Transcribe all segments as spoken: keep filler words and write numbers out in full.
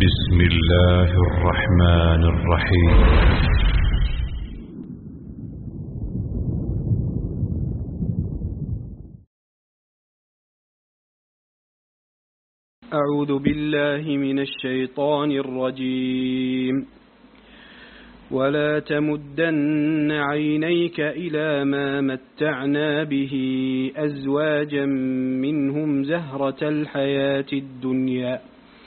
بسم الله الرحمن الرحيم. أعوذ بالله من الشيطان الرجيم. ولا تمدن عينيك إلى ما متعنا به أزواجا منهم زهرة الحياة الدنيا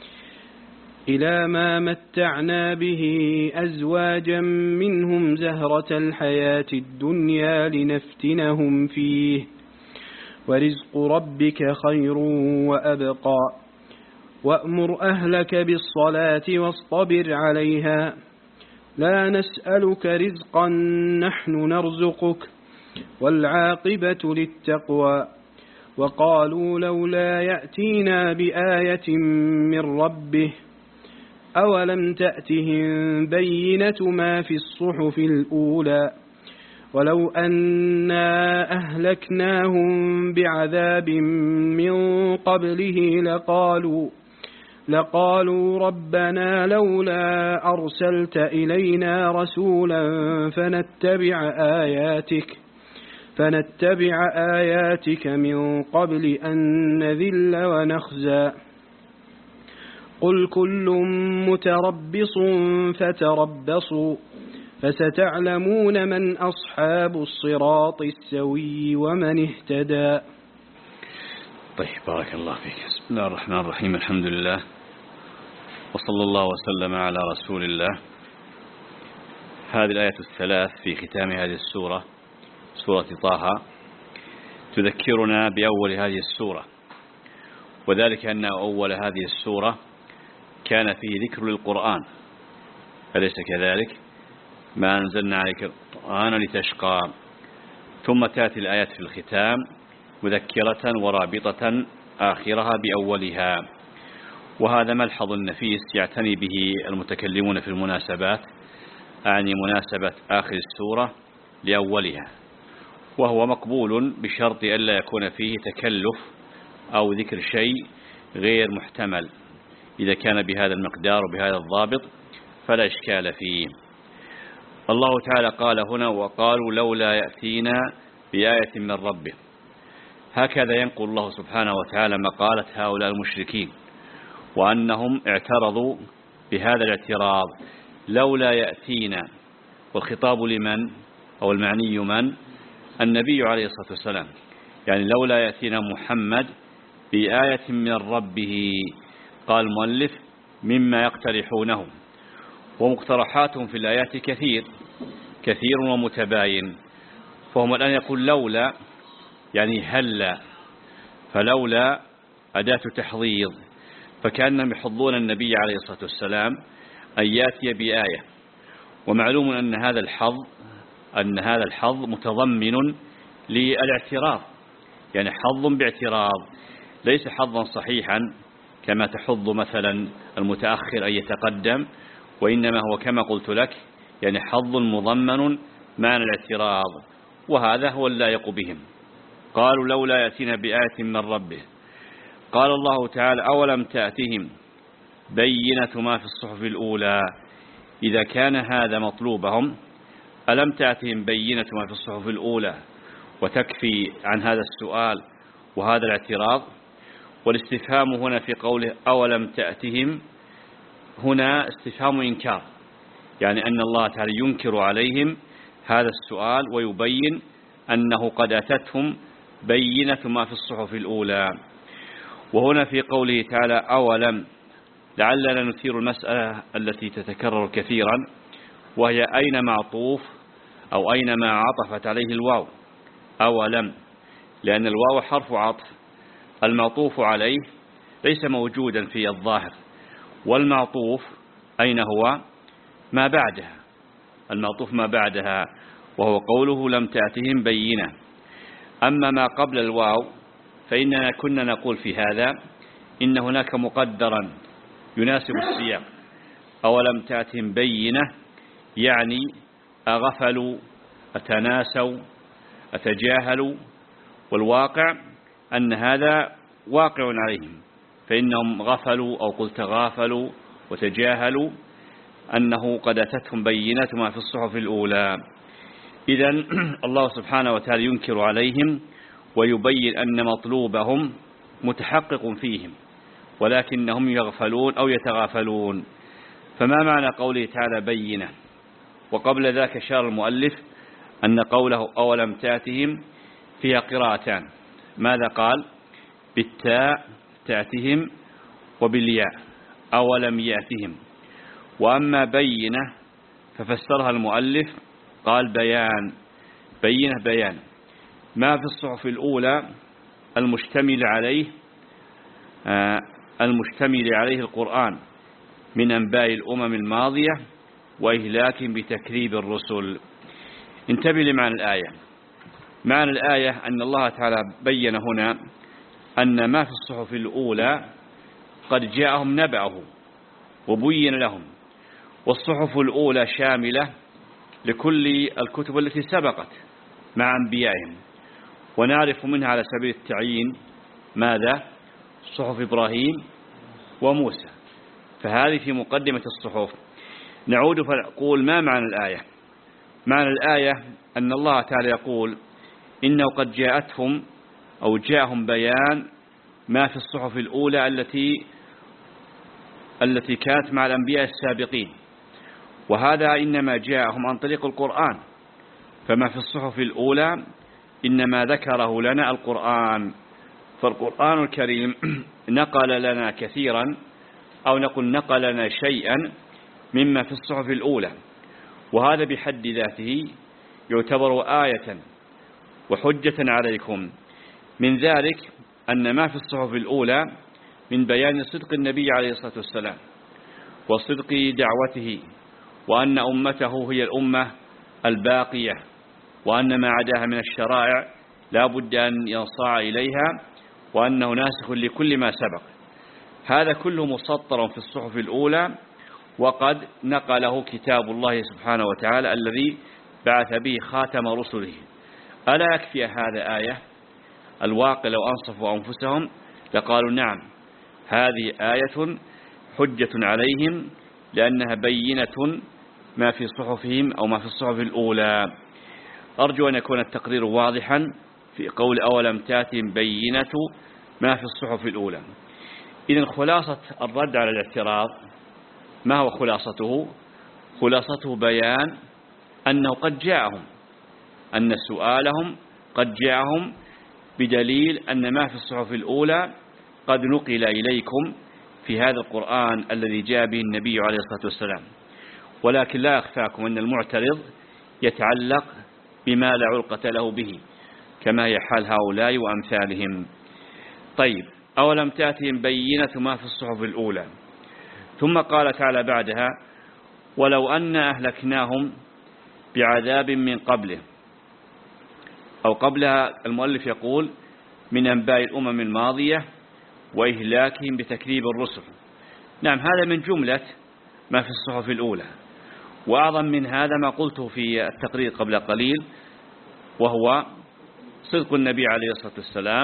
إلى ما متعنا به أزواجا منهم زهرة الحياة الدنيا لنفتنهم فيه ورزق ربك خير وأبقى وأمر أهلك بالصلاة واصطبر عليها لا نسألك رزقا نحن نرزقك والعاقبة للتقوى وقالوا لولا يأتينا بآية من ربه أولم تأتهم بينة ما في الصحف الأولى ولو أنا أهلكناهم بعذاب من قبله لقالوا لقالوا ربنا لولا أرسلت إلينا رسولا فنتبع آياتك فنتبع آياتك من قبل أن نذل ونخزى قل كل متربص فتربصوا فستعلمون من أصحاب الصراط السوي ومن اهتدى. طيب، بارك الله فيك. بسم الله الرحمن الرحيم. الحمد لله وصلى الله وسلم على رسول الله. هذه الآية الثلاث في ختام هذه السورة، سورة طه، تذكرنا بأول هذه السورة، وذلك أن أول هذه السورة كان فيه ذكر للقرآن، أليس كذلك؟ ما أنزلنا عليك القرآن لتشقى. ثم تأتي الآيات في الختام مذكرة ورابطة آخرها بأولها، وهذا ملحظ نفيس يعتني به المتكلمون في المناسبات، أعني مناسبة آخر السورة لأولها، وهو مقبول بشرط ألا يكون فيه تكلف أو ذكر شيء غير محتمل. إذا كان بهذا المقدار وبهذا الضابط فلا إشكال فيه. الله تعالى قال هنا وقالوا لولا يأتينا بآية من ربه. هكذا ينقل الله سبحانه وتعالى مقالة هؤلاء المشركين، وأنهم اعترضوا بهذا الاعتراض لولا يأتينا، والخطاب لمن أو المعني من؟ النبي عليه الصلاة والسلام، يعني لولا يأتينا محمد بآية من ربه. قال المؤلف مما يقترحونه، ومقترحاتهم في الآيات كثير كثير ومتباين. فهم الآن يقول لولا يعني هلا، فلولا أداة تحضيض، فكأنهم يحضون النبي عليه الصلاة والسلام أن يأتي بآية. ومعلوم أن هذا الحظ أن هذا الحظ متضمن للاعتراض، يعني حظ باعتراض، ليس حظا صحيحا كما تحض مثلا المتأخر أن يتقدم، وإنما هو كما قلت لك يعني حظ مضمن معنى الاعتراض، وهذا هو اللائق بهم. قالوا لولا يأتينا بآية من ربه. قال الله تعالى أولم تأتهم بينة ما في الصحف الأولى. إذا كان هذا مطلوبهم، ألم تأتهم بينة ما في الصحف الأولى وتكفي عن هذا السؤال وهذا الاعتراض؟ والاستفهام هنا في قوله أولم تأتهم هنا استفهام إنكار، يعني أن الله تعالى ينكر عليهم هذا السؤال ويبين أنه قد أتتهم بينة ما في الصحف الأولى. وهنا في قوله تعالى أولم، لعلنا نثير المسألة التي تتكرر كثيرا، وهي أين معطوف أو أين ما عطفت عليه الواو. أولم، لأن الواو حرف عطف، المعطوف عليه ليس موجودا في الظاهر، والمعطوف أين هو؟ ما بعدها، المعطوف ما بعدها، وهو قوله لم تأتهم بينة. أما ما قبل الواو فإننا كنا نقول في هذا إن هناك مقدرا يناسب السياق. أولم تأتهم بينة يعني أغفلوا، أتناسوا، أتجاهلوا، والواقع أن هذا واقع عليهم، فإنهم غفلوا أو قلت غافلوا وتجاهلوا أنه قد أتتهم بينة ما في الصحف الأولى. إذن الله سبحانه وتعالى ينكر عليهم ويبين أن مطلوبهم متحقق فيهم، ولكنهم يغفلون أو يتغافلون. فما معنى قوله تعالى بينة؟ وقبل ذاك أشار المؤلف أن قوله أولم تأتهم فيها قراءتان. ماذا قال؟ بالتاء تأتهم وبالياء أولم يأتهم. وأما بينة ففسرها المؤلف قال بيان، بينة بيان ما في الصحف الأولى المشتمل عليه آه المشتمل عليه القرآن من أنباء الأمم الماضية وإهلاك بتكذيب الرسل. انتبه لمعنى الآية. معنى الآية أن الله تعالى بين هنا أن ما في الصحف الأولى قد جاءهم نبأه وبين لهم، والصحف الأولى شاملة لكل الكتب التي سبقت مع أنبيائهم، ونعرف منها على سبيل التعيين ماذا؟ صحف إبراهيم وموسى، فهذه في مقدمة الصحف. نعود فنقول ما معنى الآية؟ معنى الآية أن الله تعالى يقول إنه قد جاءتهم أو جاءهم بيان ما في الصحف الأولى التي التي كانت مع الأنبياء السابقين، وهذا إنما جاءهم عن طريق القرآن. فما في الصحف الأولى إنما ذكره لنا القرآن، فالقرآن الكريم نقل لنا كثيرا أو نقول نقل لنا شيئا مما في الصحف الأولى، وهذا بحد ذاته يعتبر آية وحجة عليكم. من ذلك أن ما في الصحف الأولى من بيان صدق النبي عليه الصلاة والسلام وصدق دعوته، وأن أمته هي الأمة الباقية، وأن ما عداها من الشرائع لا بد أن ينصاع إليها، وأنه ناسخ لكل ما سبق. هذا كله مسطر في الصحف الأولى، وقد نقله كتاب الله سبحانه وتعالى الذي بعث به خاتم رسله. ألا يكفي هذا آية؟ الواقع لو أنصفوا أنفسهم لقالوا نعم، هذه آية حجة عليهم لأنها بينة ما في صحفهم أو ما في الصحف الأولى. أرجو أن يكون التقرير واضحا في قول أولم تأتهم بينة ما في الصحف الأولى. إذن خلاصة الرد على الاعتراض ما هو خلاصته؟ خلاصته بيان أنه قد جاءهم، أن سؤالهم قد جاءهم بدليل أن ما في الصحف الأولى قد نقل إليكم في هذا القرآن الذي جاء به النبي عليه الصلاة والسلام. ولكن لا أخفاكم أن المعترض يتعلق بما لا علقة له به، كما هي حال هؤلاء وأمثالهم. طيب، أولم تأتهم بينة ما في الصحف الأولى. ثم قال تعالى بعدها ولو أن أهلكناهم بعذاب من قبله، أو قبلها المؤلف يقول من أنباء الأمم الماضية وإهلاكهم بتكذيب الرسل. نعم، هذا من جملة ما في الصحف الأولى، وأعظم من هذا ما قلته في التقرير قبل قليل، وهو صدق النبي عليه الصلاة والسلام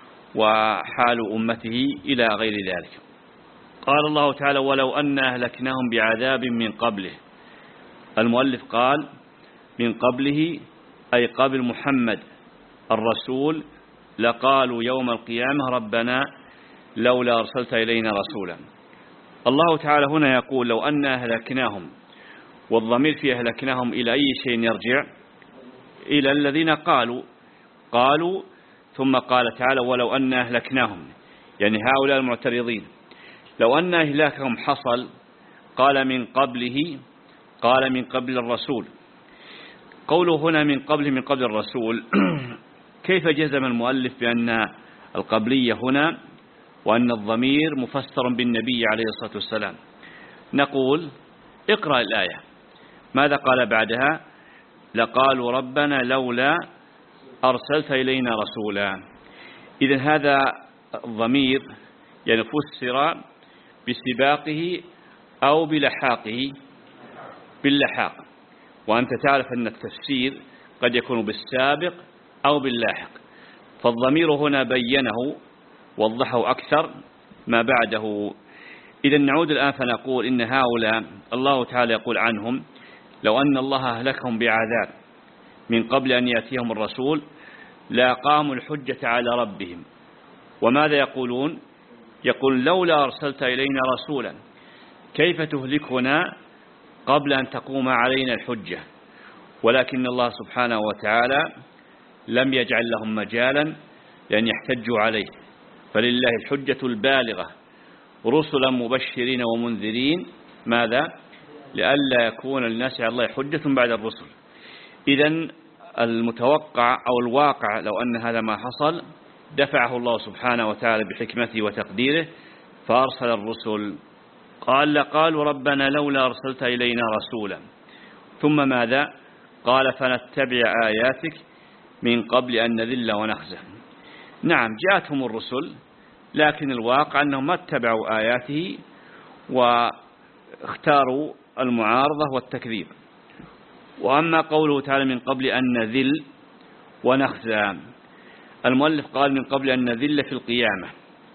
وحال أمته إلى غير ذلك. قال الله تعالى ولو أن أهلكناهم بعذاب من قبله. المؤلف قال من قبله أي قبل محمد الرسول، لقالوا يوم القيامة ربنا لولا أرسلت إلينا رسولا. الله تعالى هنا يقول لو أن أهلكناهم، والضمير في أهلكناهم إلى أي شيء يرجع؟ إلى الذين قالوا قالوا ثم قال تعالى ولو أن أهلكناهم، يعني هؤلاء المعترضين. لو أن إهلاكهم حصل قال من قبله، قال من قبل الرسول. قوله هنا من قبله من قبل الرسول كيف جزم المؤلف بأن القبلية هنا وأن الضمير مفسر بالنبي عليه الصلاة والسلام؟ نقول اقرأ الآية ماذا قال بعدها؟ لقالوا ربنا لولا أرسلت إلينا رسولا. إذن هذا الضمير يعني فسر بسباقه أو بلحاقه، باللحاق، وأنت تعرف أن التفسير قد يكون بالسابق أو باللاحق، فالضمير هنا بينه وضحه أكثر ما بعده. إذا نعود الآن فنقول إن هؤلاء الله تعالى يقول عنهم لو أن الله أهلكهم بعذاب من قبل أن يأتيهم الرسول لا قاموا الحجة على ربهم. وماذا يقولون؟ يقول لولا أرسلت إلينا رسولا كيف تهلكنا قبل أن تقوم علينا الحجة. ولكن الله سبحانه وتعالى لم يجعل لهم مجالا لأن يحتجوا عليه، فلله الحجة البالغة رسلا مبشرين ومنذرين. ماذا؟ لئلا يكون للناس على الله حجة بعد الرسل. إذن المتوقع أو الواقع لو أن هذا ما حصل دفعه الله سبحانه وتعالى بحكمته وتقديره فأرسل الرسل. قال قالوا ربنا لولا أرسلت إلينا رسولا، ثم ماذا؟ قال فنتبع آياتك من قبل أن نذل ونخزى. نعم جاءتهم الرسل، لكن الواقع أنهم ما اتبعوا آياته واختاروا المعارضة والتكذيب. وأما قوله تعالى من قبل أن نذل ونخزى، المؤلف قال من قبل أن نذل في القيامة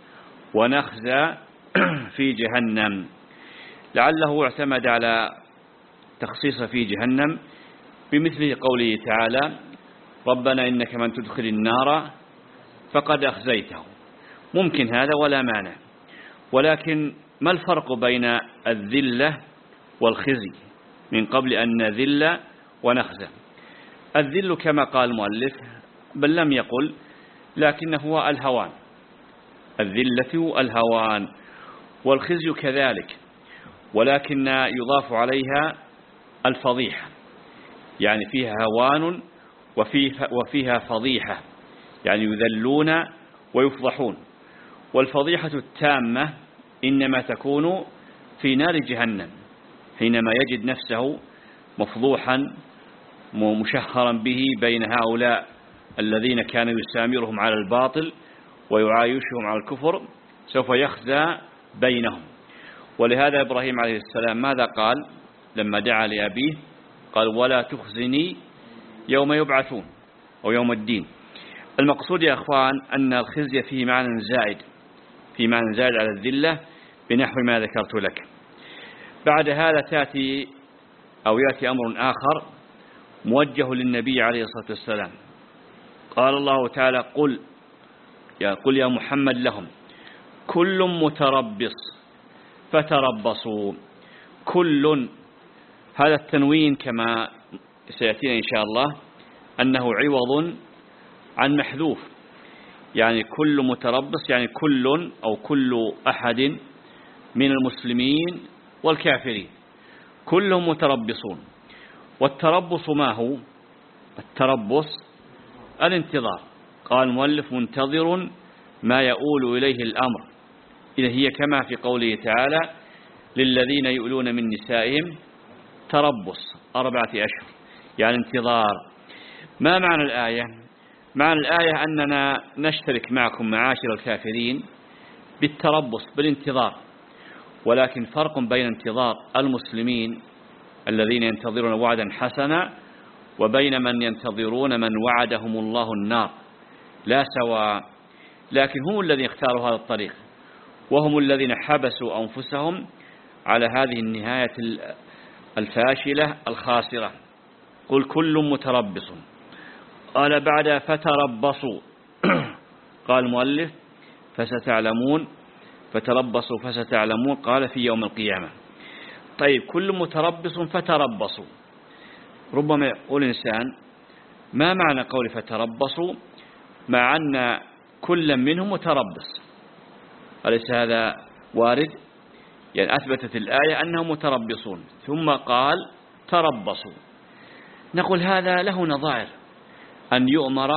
ونخزى في جهنم، لعله اعتمد على تخصيص في جهنم بمثل قوله تعالى ربنا إنك من تدخل النار فقد أخزيته. ممكن هذا ولا مانع، ولكن ما الفرق بين الذلة والخزي؟ من قبل أن نذل ونخزى، الذل كما قال المؤلف بل لم يقل، لكنه هو الهوان، الذلة الهوان، والخزي كذلك، ولكن يضاف عليها الفضيحة، يعني فيها هوان وفيها فضيحة، يعني يذلون ويفضحون. والفضيحة التامة إنما تكون في نار جهنم حينما يجد نفسه مفضوحا مشهرا به بين هؤلاء الذين كان يسامرهم على الباطل ويعايشهم على الكفر، سوف يخزى بينهم. ولهذا إبراهيم عليه السلام ماذا قال لما دعا لأبيه؟ قال ولا تخزني يوم يبعثون أو يوم الدين. المقصود يا أخوان أن الخزي فيه معنى زائد، في معنى زائد على الذلة بنحو ما ذكرت لك. بعد هذا تأتي أو يأتي أمر آخر موجه للنبي عليه الصلاة والسلام. قال الله تعالى قل يا قل يا محمد لهم كل متربص فتربصوا. كل هذا التنوين كما سيأتينا إن شاء الله أنه عوض عن محذوف، يعني كل متربص يعني كل أو كل أحد من المسلمين والكافرين كلهم متربصون. والتربص ما هو؟ التربص الانتظار. قال المؤلف منتظر ما يؤول إليه الأمر، إذا هي كما في قوله تعالى للذين يؤلون من نسائهم تربص أربعة أشهر، يعني انتظار. ما معنى الآية؟ معنى الآية أننا نشترك معكم معاشر الكافرين بالتربص بالانتظار، ولكن فرق بين انتظار المسلمين الذين ينتظرون وعدا حسنا وبين من ينتظرون من وعدهم الله النار، لا سواء. لكن هم الذين اختاروا هذا الطريق، وهم الذين حبسوا أنفسهم على هذه النهاية الفاشلة الخاسرة. قل كل متربص. قال بعد فتربصوا قال المؤلف فستعلمون، فتربصوا فستعلمون، قال في يوم القيامة. طيب كل متربص فتربصوا، ربما يقول إنسان ما معنى قول فتربصوا مع أن كل منهم متربص؟ أليس هذا وارد؟ يعني أثبتت الآية أنهم متربصون ثم قال تربصوا. نقول هذا له نظائر، أن يؤمر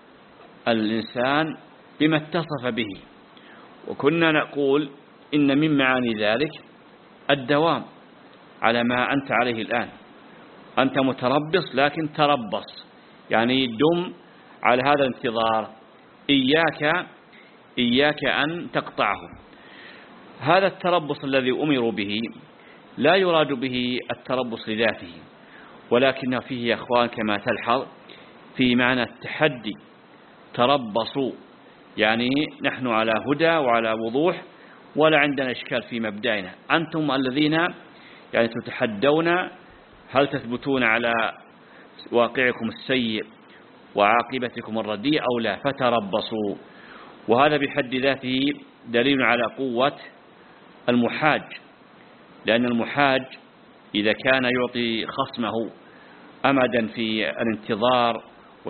الإنسان بما اتصف به، وكنا نقول إن من معاني ذلك الدوام على ما أنت عليه الآن. أنت متربص لكن تربص، يعني دم على هذا الانتظار، إياك إياك أن تقطعه. هذا التربص الذي أمروا به لا يراد به التربص لذاته، ولكن فيه يا أخوان كما تلحظ في معنى التحدي. تربصوا يعني نحن على هدى وعلى وضوح ولا عندنا إشكال في مبدأنا. أنتم الذين يعني تتحدون هل تثبتون على واقعكم السيء وعاقبتكم الرديء أو لا، فتربصوا. وهذا بحد ذاته دليل على قوة المحاج، لأن المحاج إذا كان يعطي خصمه أمدا في الانتظار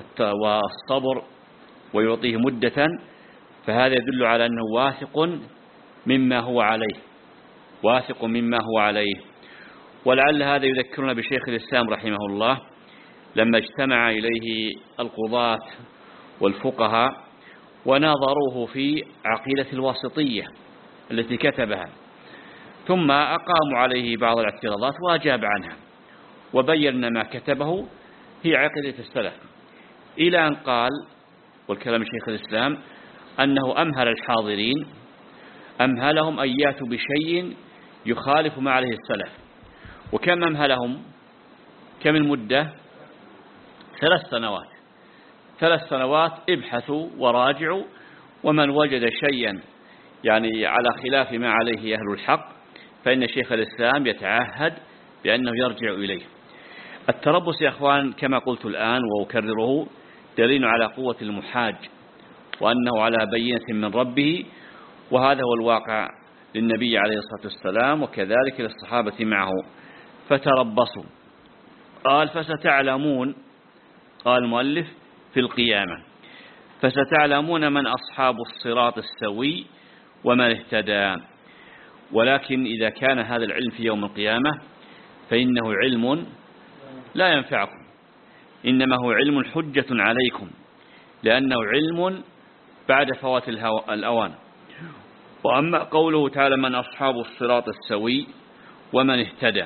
والصبر ويعطيه مدة، فهذا يدل على أنه واثق مما هو عليه واثق مما هو عليه. ولعل هذا يذكرنا بشيخ الإسلام رحمه الله لما اجتمع إليه القضاة والفقهاء وناظروه في عقيدة الواسطية التي كتبها، ثم أقاموا عليه بعض الاعتراضات وأجاب عنها وبين ما كتبه هي عقيدة السلف، إلى أن قال، والكلام شيخ الإسلام، أنه أمهل الحاضرين أمهلهم أن ياتوا بشيء يخالف ما عليه السلف. وكم أمهلهم؟ كم المدة؟ ثلاث سنوات ثلاث سنوات ابحثوا وراجعوا، ومن وجد شيئا يعني على خلاف ما عليه أهل الحق فإن شيخ الإسلام يتعهد بأنه يرجع إليه. التربص يا أخوان كما قلت الآن وأكرره دليل على قوة المحاج وأنه على بينة من ربه، وهذا هو الواقع للنبي عليه الصلاة والسلام وكذلك للصحابة معه. فتربصوا. قال فستعلمون، قال المؤلف في القيامة، فستعلمون من أصحاب الصراط السوي ومن اهتدى. ولكن إذا كان هذا العلم في يوم القيامة فإنه علم لا ينفعكم، إنما هو علم حجة عليكم، لأنه علم بعد فوات الأوان. وأما قوله تعالى من أصحاب الصراط السوي ومن اهتدى،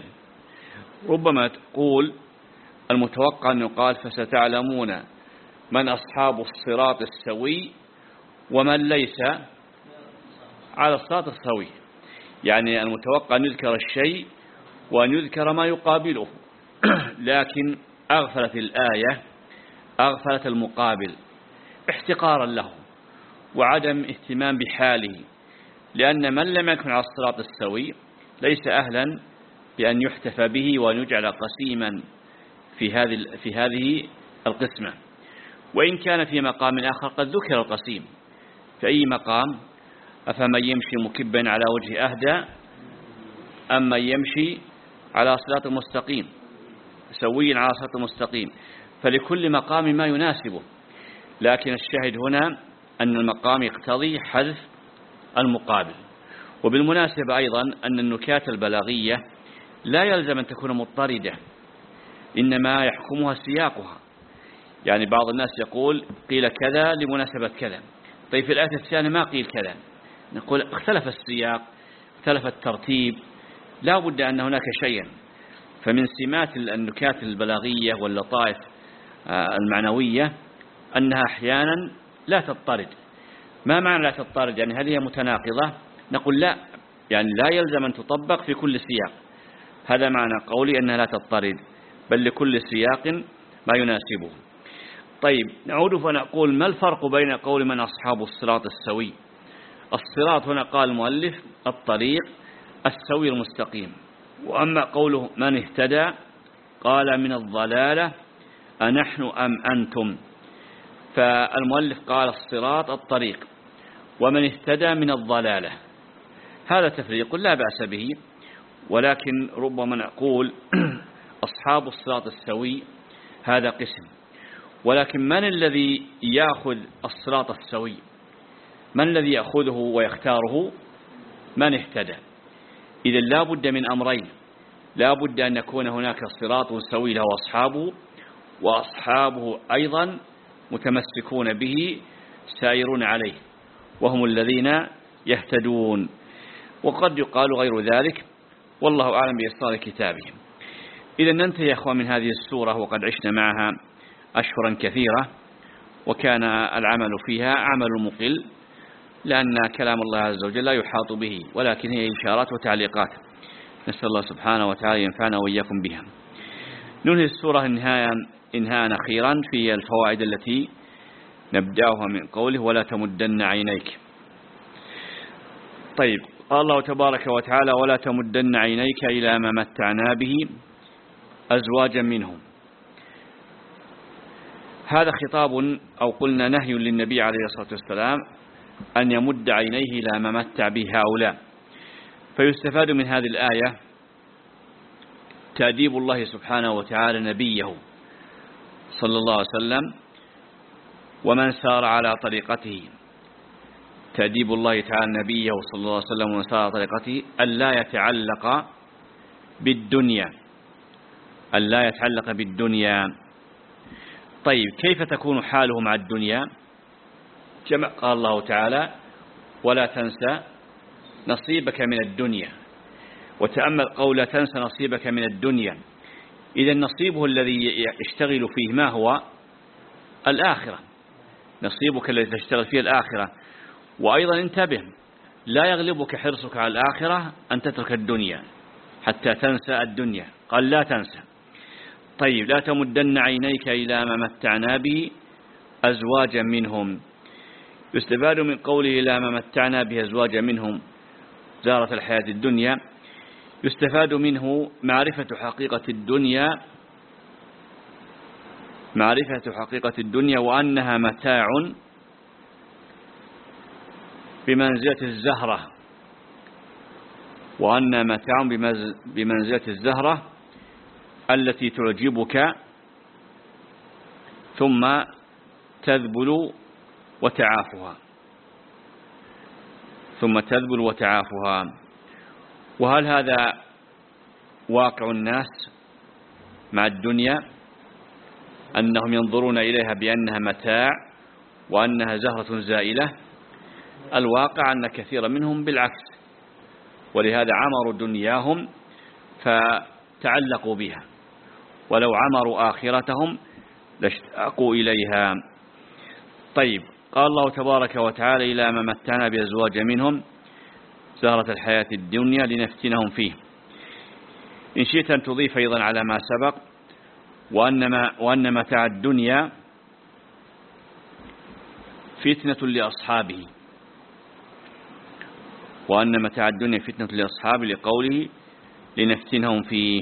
ربما تقول المتوقع أن يقال فستعلمون من أصحاب الصراط السوي ومن ليس على الصراط السوي، يعني المتوقع أن يذكر الشيء وأن يذكر ما يقابله، لكن أغفلت الآية أغفلت المقابل احتقارا له وعدم اهتمام بحاله، لأن من لم يكن على الصراط السوي ليس أهلا بأن يحتفى به وأن يجعل قسيما في هذه في هذه القسمة. وإن كان في مقام آخر قد ذكر القسيم في أي مقام، أفمن يمشي مكبا على وجه أهدى أم من يمشي على صراط مستقيم سوي على صراط مستقيم، فلكل مقام ما يناسبه. لكن الشاهد هنا أن المقام يقتضي حذف المقابل. وبالمناسبة أيضا أن النكات البلاغية لا يلزم أن تكون مضطردة، إنما يحكمها سياقها. يعني بعض الناس يقول قيل كذا لمناسبة كذا، طيب في الآية الثانية ما قيل كذا، نقول اختلف السياق اختلف الترتيب، لا بد أن هناك شيئا. فمن سمات النكات البلاغية واللطائف المعنوية أنها أحيانا لا تضطرد. ما معنى لا تضطرد؟ يعني هل هي متناقضة؟ نقول لا، يعني لا يلزم أن تطبق في كل سياق. هذا معنى قولي أنها لا تضطرد، بل لكل سياق ما يناسبه. طيب نعود فنقول ما الفرق بين قول من أصحاب الصراط السوي؟ الصراط هنا قال المؤلف الطريق السوي المستقيم، وأما قوله من اهتدى قال من الضلالة أنحن أم أنتم، فالمؤلف قال الصراط الطريق ومن اهتدى من الضلالة. هذا تفريق لا بأس به، ولكن ربما نقول أصحاب الصراط السوي هذا قسم، ولكن من الذي يأخذ الصراط السوي؟ من الذي يأخذه ويختاره؟ من اهتدى. إذا لا بد من أمرين، لا بد أن يكون هناك صراط سوي له أصحابه، وأصحابه أيضا متمسكون به سائرون عليه وهم الذين يهتدون. وقد يقال غير ذلك، والله أعلم بإصدار كتابهم. إذا ننتهي يا أخوان من هذه السورة وقد عشنا معها أشهرا كثيرة، وكان العمل فيها عمل مقل، لأن كلام الله عز وجل لا يحاط به، ولكن هي إشارات وتعليقات. نسأل الله سبحانه وتعالى ينفعنا وإياكم بها. ننهي السورة انهاء انهاء أخيرا في الفوائد التي نبدأها من قوله ولا تمدن عينيك. طيب قال الله تبارك وتعالى ولا تمدن عينيك إلى ما متعنا به أزواجا منهم. هذا خطاب أو قلنا نهي للنبي عليه الصلاة والسلام أن يمد عينيه إلى ما متع به هؤلاء. فيستفاد من هذه الآية تأديب الله سبحانه وتعالى نبيه صلى الله عليه وسلم ومن سار على طريقته، تأديب الله تعالى نبيه صلى الله عليه وسلم ومن سار على طريقته ألا يتعلق بالدنيا، ألا يتعلق بالدنيا. طيب كيف تكون حاله مع الدنيا؟ كما قال الله تعالى ولا تنسى نصيبك من الدنيا. وتأمل قول لا تنسى نصيبك من الدنيا، إذا نصيبه الذي يشتغل فيه ما هو؟ الآخرة، نصيبك الذي تشتغل فيه الآخرة. وأيضا انتبه، لا يغلبك حرصك على الآخرة أن تترك الدنيا حتى تنسى الدنيا، قال لا تنسى. طيب لا تمدن عينيك إلى ما متعنا به أزواجا منهم. يستفاد من قوله إلى ما متعنا به أزواجا منهم زارة الحياة الدنيا، يستفاد منه معرفة حقيقة الدنيا، معرفة حقيقة الدنيا وأنها متاع بمنزلة الزهرة، وأن متاع بمنزلة الزهرة التي تعجبك ثم تذبل وتعافها، ثم تذبل وتعافها. وهل هذا واقع الناس مع الدنيا، أنهم ينظرون إليها بأنها متاع وأنها زهرة زائلة؟ الواقع أن كثير منهم بالعكس، ولهذا عمروا دنياهم فتعلقوا بها، ولو عمروا آخرتهم لاشتاقوا إليها. طيب قال الله تبارك وتعالى إلى ما متعنا بأزواج منهم زهرة الحياة الدنيا لنفتنهم فيه. إن شئت أن تضيف أيضا على ما سبق وأن, وأن متاع الدنيا فتنة لأصحابه، وأن متاع الدنيا فتنة لأصحابه لقوله لنفتنهم فيه.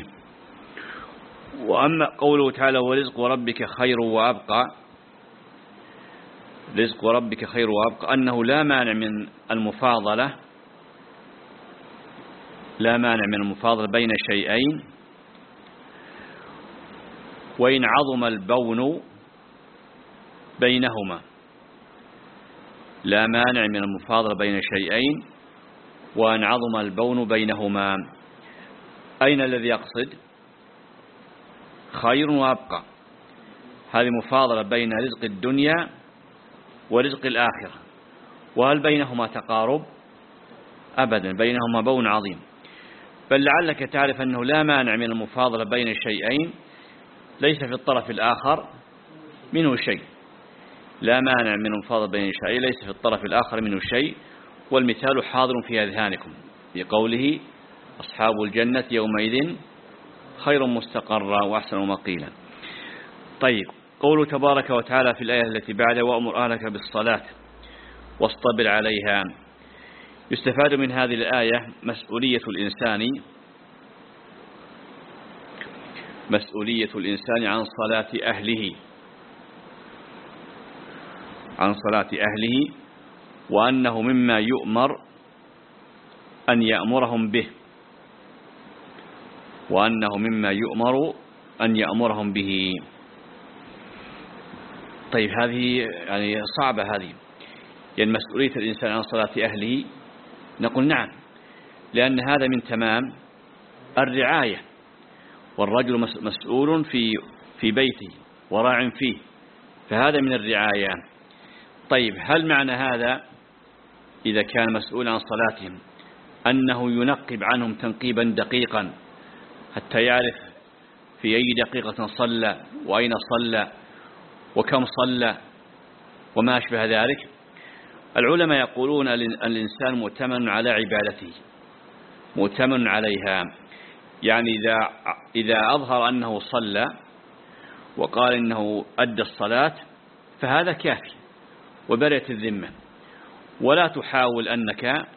وأما قوله تعالى ورزق ربك خير وأبقى، رزق ربك خير وأبقى أنه لا مانع من المفاضلة، لا مانع من المفاضلة بين شيئين وإن عظم البون بينهما، لا مانع من المفاضلة بين شيئين وإن عظم البون بينهما. أين الذي يقصد؟ خير وأبقى، هذه مفاضلة بين رزق الدنيا ورزق الآخرة. وهل بينهما تقارب؟ أبدا، بينهما بون عظيم. بل لعلك تعرف أنه لا مانع من المفاضلة بين الشيئين ليس في الطرف الآخر منه شيء، لا مانع من المفاضلة بين الشيئين ليس في الطرف الآخر منه شيء. والمثال حاضر في أذهانكم في قوله أصحاب الجنة يومئذ خير مستقرا وأحسن مقيلا. طيب قوله تبارك وتعالى في الآية التي بعدها وأمر أهلك بالصلاة واصطبر عليها. يستفاد من هذه الآية مسؤولية الإنسان مسؤولية الإنسان عن صلاة أهله عن صلاة أهله وأنه مما يؤمر أن يأمرهم به وأنه مما يؤمر أن يأمرهم به. طيب هذه يعني صعبة هذه، يعني مسؤولية الإنسان عن صلاة أهله، نقول نعم، لأن هذا من تمام الرعاية، والرجل مسؤول في في بيته وراع فيه، فهذا من الرعاية. طيب هل معنى هذا إذا كان مسؤول عن صلاتهم أنه ينقب عنهم تنقيبا دقيقا حتى يعرف في أي دقيقة صلى وأين صلى وكم صلى وما أشبه ذلك؟ العلماء يقولون الإنسان مؤتمن على عبادته، مؤتمن عليها. يعني إذا إذا أظهر أنه صلى وقال إنه أدى الصلاة فهذا كافي وبرئت الذمة، ولا تحاول أنك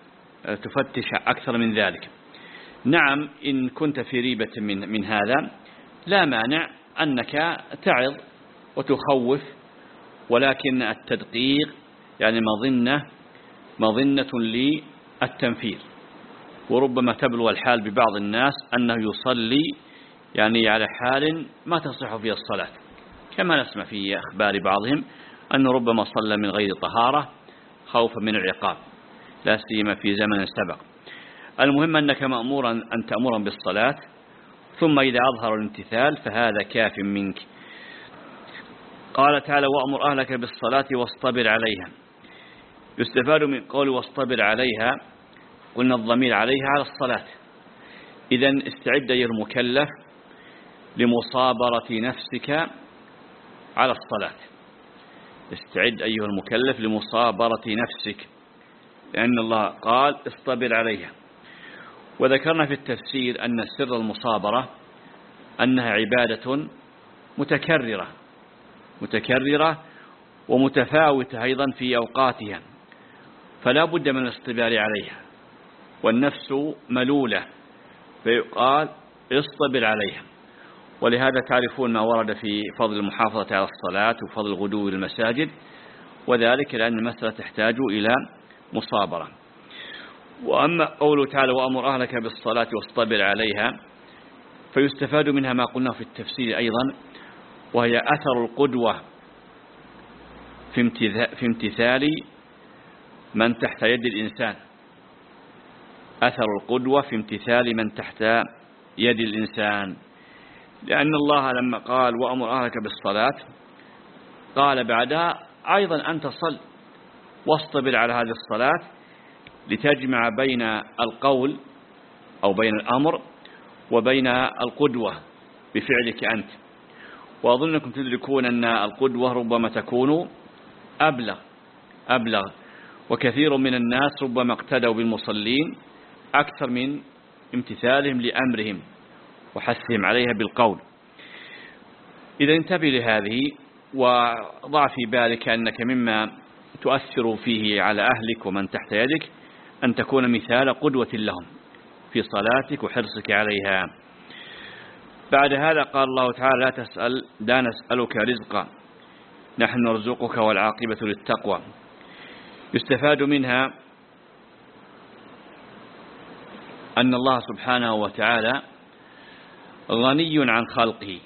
تفتش أكثر من ذلك. نعم إن كنت في ريبة من, من هذا لا مانع أنك تعظ وتخوف، ولكن التدقيق يعني مظنة مظنة للتنفير، وربما تبلغ الحال ببعض الناس أنه يصلي يعني على حال ما تصح فيها الصلاة، كما نسمع في أخبار بعضهم أنه ربما صلى من غير طهارة خوفا من العقاب، لا سيما في زمن سبق. المهم أنك مأمورا أن تأمرا بالصلاة، ثم إذا أظهر الامتثال فهذا كاف منك. قال تعالى: وأمر أهلك بالصلاة واصطبر عليها. يستفاد من قول واصطبر عليها، قلنا الضمير عليها على الصلاة. إذن استعد أيها المكلف لمصابرة نفسك على الصلاة، استعد أيها المكلف لمصابرة نفسك، لأن الله قال اصطبر عليها. وذكرنا في التفسير أن سر المصابرة أنها عبادة متكررة متكررة ومتفاوتة أيضا في أوقاتها، فلا بد من الاصطبار عليها، والنفس ملولة فيقال اصطبر عليها. ولهذا تعرفون ما ورد في فضل المحافظة على الصلاة وفضل الغدو للمساجد، وذلك لأن المسألة تحتاج إلى مصابرة. وأما قوله تعالى: وأمر أهلك بالصلاة واصطبر عليها، فيستفاد منها ما قلنا في التفسير أيضا، وهي أثر القدوة في امتثال من تحت يد الإنسان، أثر القدوة في امتثال من تحت يد الإنسان. لأن الله لما قال وأمر أهلك بالصلاة قال بعدها أيضا أنت صل واصطبر على هذه الصلاة، لتجمع بين القول أو بين الأمر وبين القدوة بفعلك أنت. وأظنكم تدركون أن القدوة ربما تكون أبلغ أبلغ وكثير من الناس ربما اقتدوا بالمصلين أكثر من امتثالهم لأمرهم وحثهم عليها بالقول. إذا انتبه لهذه، وضع في بالك أنك مما تؤثر فيه على أهلك ومن تحت يدك أن تكون مثال قدوة لهم في صلاتك وحرصك عليها. بعد هذا قال الله تعالى: لا تسأل لا نسألك رزقا نحن نرزقك والعاقبة للتقوى. يستفاد منها أن الله سبحانه وتعالى غني عن خلقه،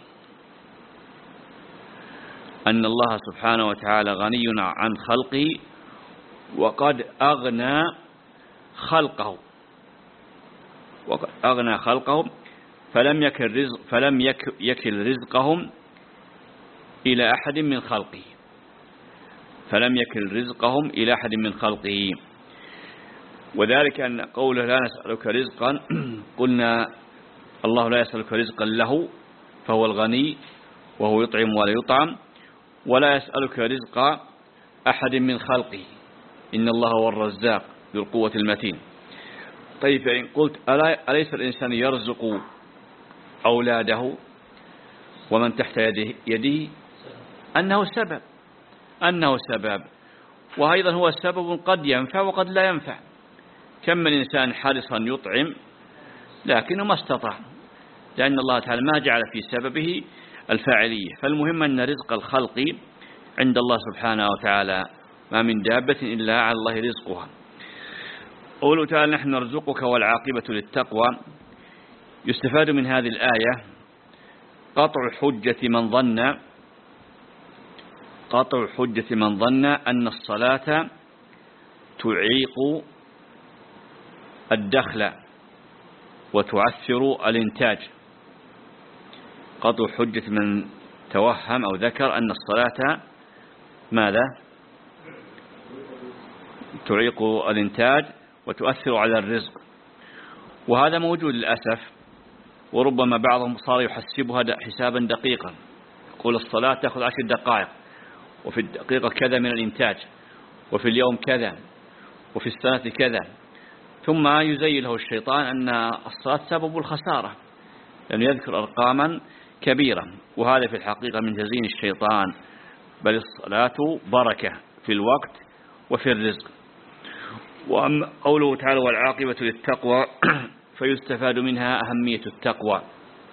أن الله سبحانه وتعالى غني عن خلقه وقد أغنى خلقه وقد أغنى خلقهم فلم يكل رزق فلم يكل رزقهم إلى أحد من خلقه فلم يكل رزقهم إلى أحد من خلقه. وذلك أن قوله لا نسألك رزقا، قلنا الله لا يسألك رزقا له فهو الغني وهو يطعم ولا يطعم، ولا يسألك رزق أحد من خلقه إن الله هو الرزاق ذو القوة المتين. طيب فإن قلت أليس الإنسان يرزق أولاده ومن تحت يده, يده أنه سبب أنه سبب وأيضا هو سبب قد ينفع وقد لا ينفع. كم من إنسان حرصا يطعم لكنه ما استطاع، لأن الله تعالى ما جعل في سببه الفاعلية. فالمهم أن رزق الخلق عند الله سبحانه وتعالى، ما من دابة إلا على الله رزقها. قوله تعالى: نحن نرزقك والعاقبة للتقوى. يستفاد من هذه الآية قطع حجة من ظن قطع حجة من ظن أن الصلاة تعيق الدخل وتعثر الإنتاج. قطع حجة من توهم أو ذكر أن الصلاة ماذا؟ تعيق الإنتاج وتؤثر على الرزق، وهذا موجود للأسف. وربما بعضهم صار يحسبها حسابا دقيقا، يقول الصلاة تأخذ عشر دقائق، وفي الدقيقة كذا من الإنتاج، وفي اليوم كذا، وفي السنة كذا، ثم يزين له الشيطان أن الصلاة سبب الخسارة لأنه يذكر أرقاما كبيرة، وهذا في الحقيقة من تزيين الشيطان، بل الصلاة بركة في الوقت وفي الرزق. وأما قوله تعالى والعاقبة للتقوى فيستفاد منها أهمية التقوى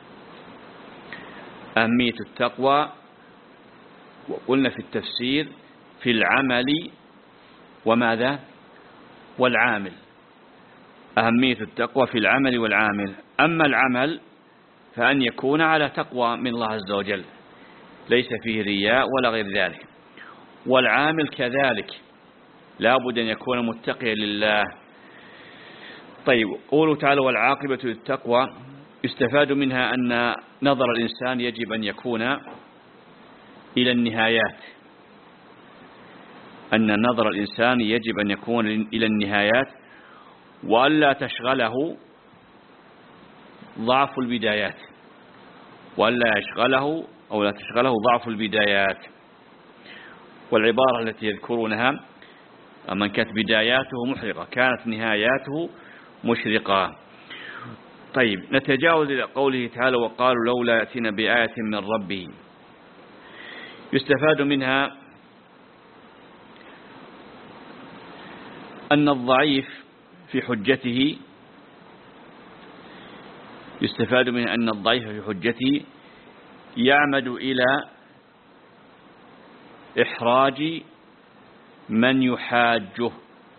أهمية التقوى وقلنا في التفسير في العمل وماذا والعامل أهمية التقوى في العمل والعامل. أما العمل فأن يكون على تقوى من الله عز وجل ليس فيه رياء ولا غير ذلك، والعامل كذلك لا بد أن يكون متقيا لله. طيب قوله تعالى والعاقبة للتقوى يستفاد منها أن نظر الإنسان يجب أن يكون إلى النهايات أن نظر الإنسان يجب أن يكون إلى النهايات وألا تشغله ضعف البدايات وألا يشغله أو لا تشغله ضعف البدايات. والعبارة التي يذكرونها من كانت بداياته محرقة كانت نهاياته مشرقة. طيب نتجاوز إلى قوله تعالى وقالوا لولا يأتينا بآية من ربه. يستفاد منها أن الضعيف في حجته يستفاد من أن الضعيف في حجته يعمد إلى إحراج من يحاجه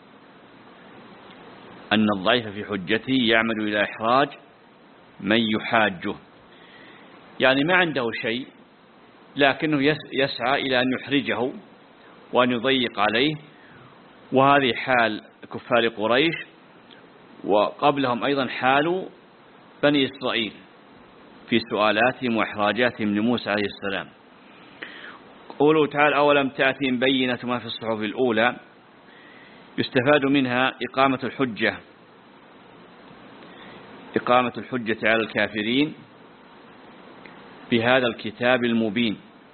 أن الضعيف في حجته يعمد إلى إحراج من يحاجه، يعني ما عنده شيء لكنه يسعى إلى أن يحرجه وأن يضيق عليه، وهذه حال كفار قريش وقبلهم أيضا حال بني إسرائيل في سؤالاتهم وإحراجاتهم لموسى عليه السلام. قوله تعالى أولم تأتهم بينة ما في الصحف الأولى يستفاد منها إقامة الحجة إقامة الحجة على الكافرين بهذا الكتاب المبين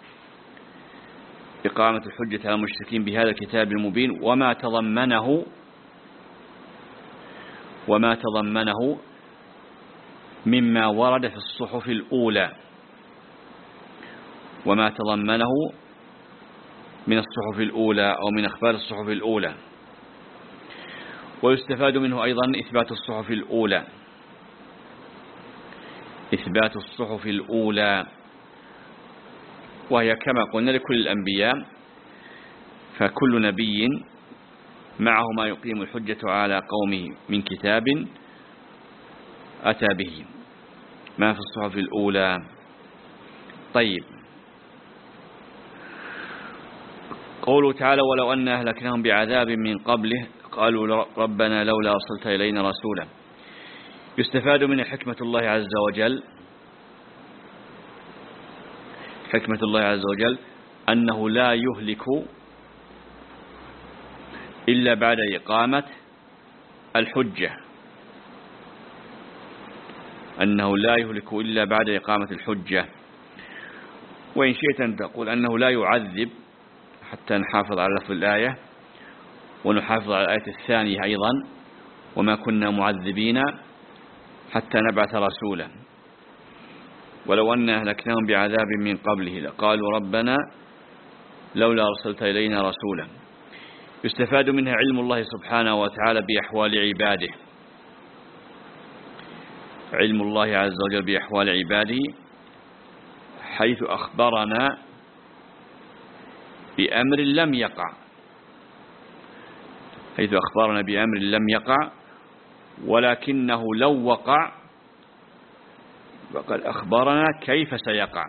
إقامة الحجة على المشركين بهذا الكتاب المبين وما تضمنه وما تضمنه مما ورد في الصحف الأولى وما تضمنه من الصحف الأولى أو من أخبار الصحف الأولى. ويستفاد منه أيضا إثبات الصحف الأولى إثبات الصحف الأولى وهي كما قلنا لكل الأنبياء، فكل نبي معه ما يقيم الحجة على قومه من كتاب أتى به ما في الصحف الأولى. طيب قوله تعالى ولو أن أهلكناهم بعذاب من قبله قالوا ربنا لولا أرسلت إلينا رسولا. يستفاد من حكمة الله عز وجل حكمة الله عز وجل أنه لا يهلك إلا بعد إقامة الحجة أنه لا يهلك إلا بعد إقامة الحجة. وإن شئت أن تقول أنه لا يعذب حتى نحافظ على لفظ الآية ونحافظ على الآية الثانية أيضا وما كنا معذبين حتى نبعث رسولا ولو أن أهلكناهم بعذاب من قبله لقالوا ربنا لولا أرسلت إلينا رسولا. يستفاد منها علم الله سبحانه وتعالى بأحوال عباده علم الله عز وجل بأحوال عباده حيث أخبرنا بأمر لم يقع حيث أخبرنا بأمر لم يقع ولكنه لو وقع فقد أخبرنا كيف سيقع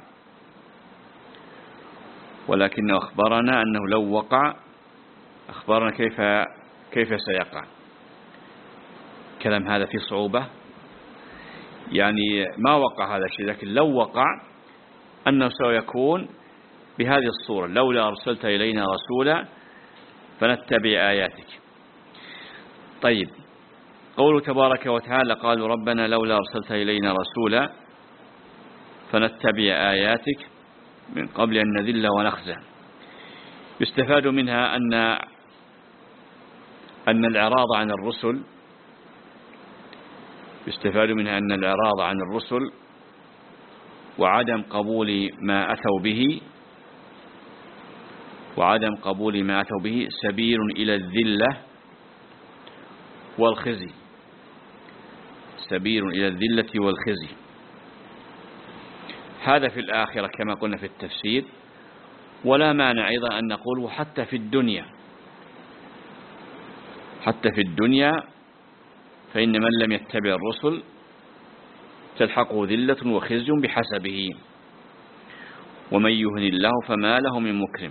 ولكنه أخبرنا أنه لو وقع أخبرنا كيف كيف سيقع. كلام هذا فيه صعوبة، يعني ما وقع هذا الشيء لكن لو وقع أنه سيكون بهذه الصورة لولا أرسلت إلينا رسولا فنتبع آياتك. طيب قوله تبارك وتعالى قالوا ربنا لولا أرسلت إلينا رسولا فنتبع آياتك من قبل أن نذل ونخزى. يستفاد منها أن أن الإعراض عن الرسل يستفاد منها أن الإعراض عن الرسل وعدم قبول ما أتوا به وعدم قبول ما أتوا به سبيل إلى الذلة والخزي، سبيل إلى الذلة والخزي. هذا في الآخرة كما قلنا في التفسير، ولا مانع أيضا أن نقول حتى في الدنيا، حتى في الدنيا فإن من لم يتبع الرسل تلحقه ذلة وخزي بحسبه، ومن يهن الله فما له من مكرم.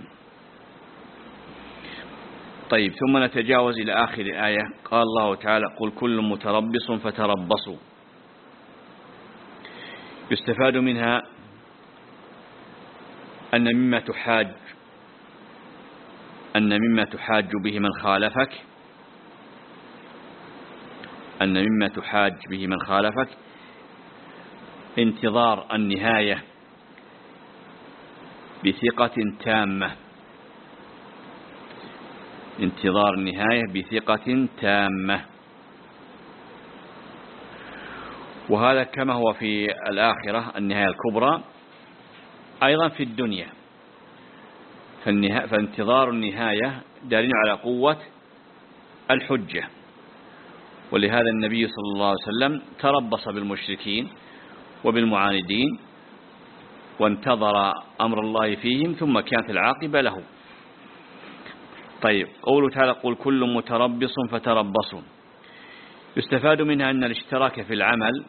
طيب، ثم نتجاوز إلى آخر الآية. قال الله تعالى: قل كل متربص فتربصوا. يستفاد منها أن مما تحاج أن مما تحاج به من خالفك أن مما تحاج به من خالفك انتظار النهاية بثقة تامة، انتظار النهاية بثقة تامة. وهذا كما هو في الآخرة النهاية الكبرى أيضا في الدنيا، فانتظار النهاية دليل على قوة الحجة. ولهذا النبي صلى الله عليه وسلم تربص بالمشركين وبالمعاندين وانتظر أمر الله فيهم، ثم كانت العاقبة له. طيب، قوله تعالى: قل كل متربص فتربصوا. يستفاد منها أن الاشتراك في العمل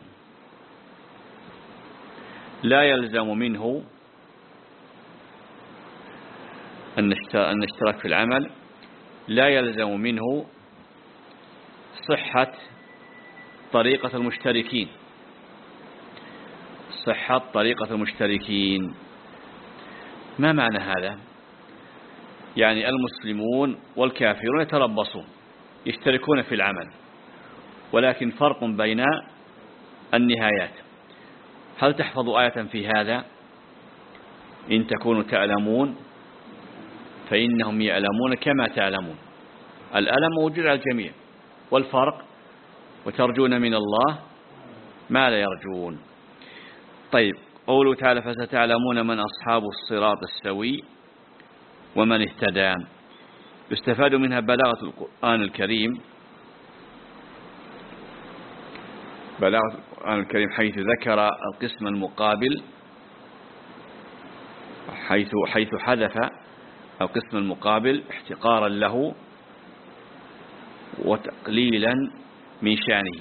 لا يلزم منه أن الاشتراك في العمل لا يلزم منه صحة طريقة المشتركين صحة طريقة المشتركين. ما معنى هذا؟ يعني المسلمون والكافرون يتربصون، يشتركون في العمل، ولكن فرق بين النهايات. هل تحفظ آية في هذا؟ إن تكونوا تعلمون فإنهم يعلمون كما تعلمون. الألم موجود على الجميع، والفرق وترجون من الله ما لا يرجون. طيب، قوله تعالى: فستعلمون من أصحاب الصراط السوي ومن اهتدى. يستفاد منها بلاغة القرآن الكريم بلاغة القرآن الكريم حيث ذكر القسم المقابل حيث حيث حذف القسم المقابل احتقارا له وتقليلا من شانه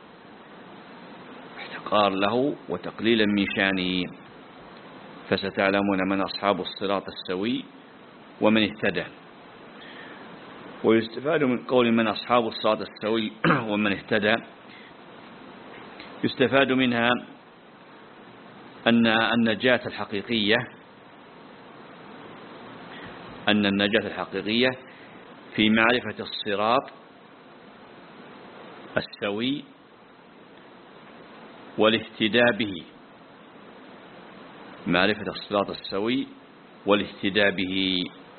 احتقار له وتقليلا من شانه. فستعلمون من أصحاب الصراط السوي ومن اهتدى. ويستفاد من قول من أصحاب الصراط السوي ومن اهتدى، يستفاد منها أن النجاة الحقيقية أن النجاة الحقيقية في معرفة الصراط السوي والاهتداء به، معرفة الصراط السوي والاهتداء به،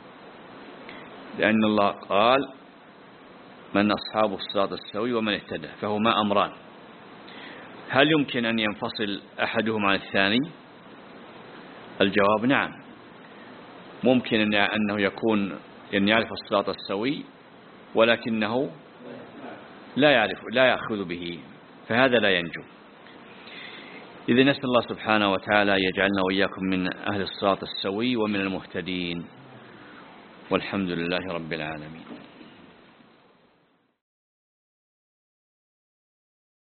لأن الله قال: من أصحاب الصراط السوي ومن اهتدى، فهما أمران. هل يمكن أن ينفصل أحدهما عن الثاني؟ الجواب نعم، ممكن أنه يكون أن يعرف الصراط السوي ولكنه لا يعرف لا يأخذ به، فهذا لا ينجو. إذن نسأل الله سبحانه وتعالى يجعلنا وإياكم من أهل الصراط السوي ومن المهتدين، والحمد لله رب العالمين.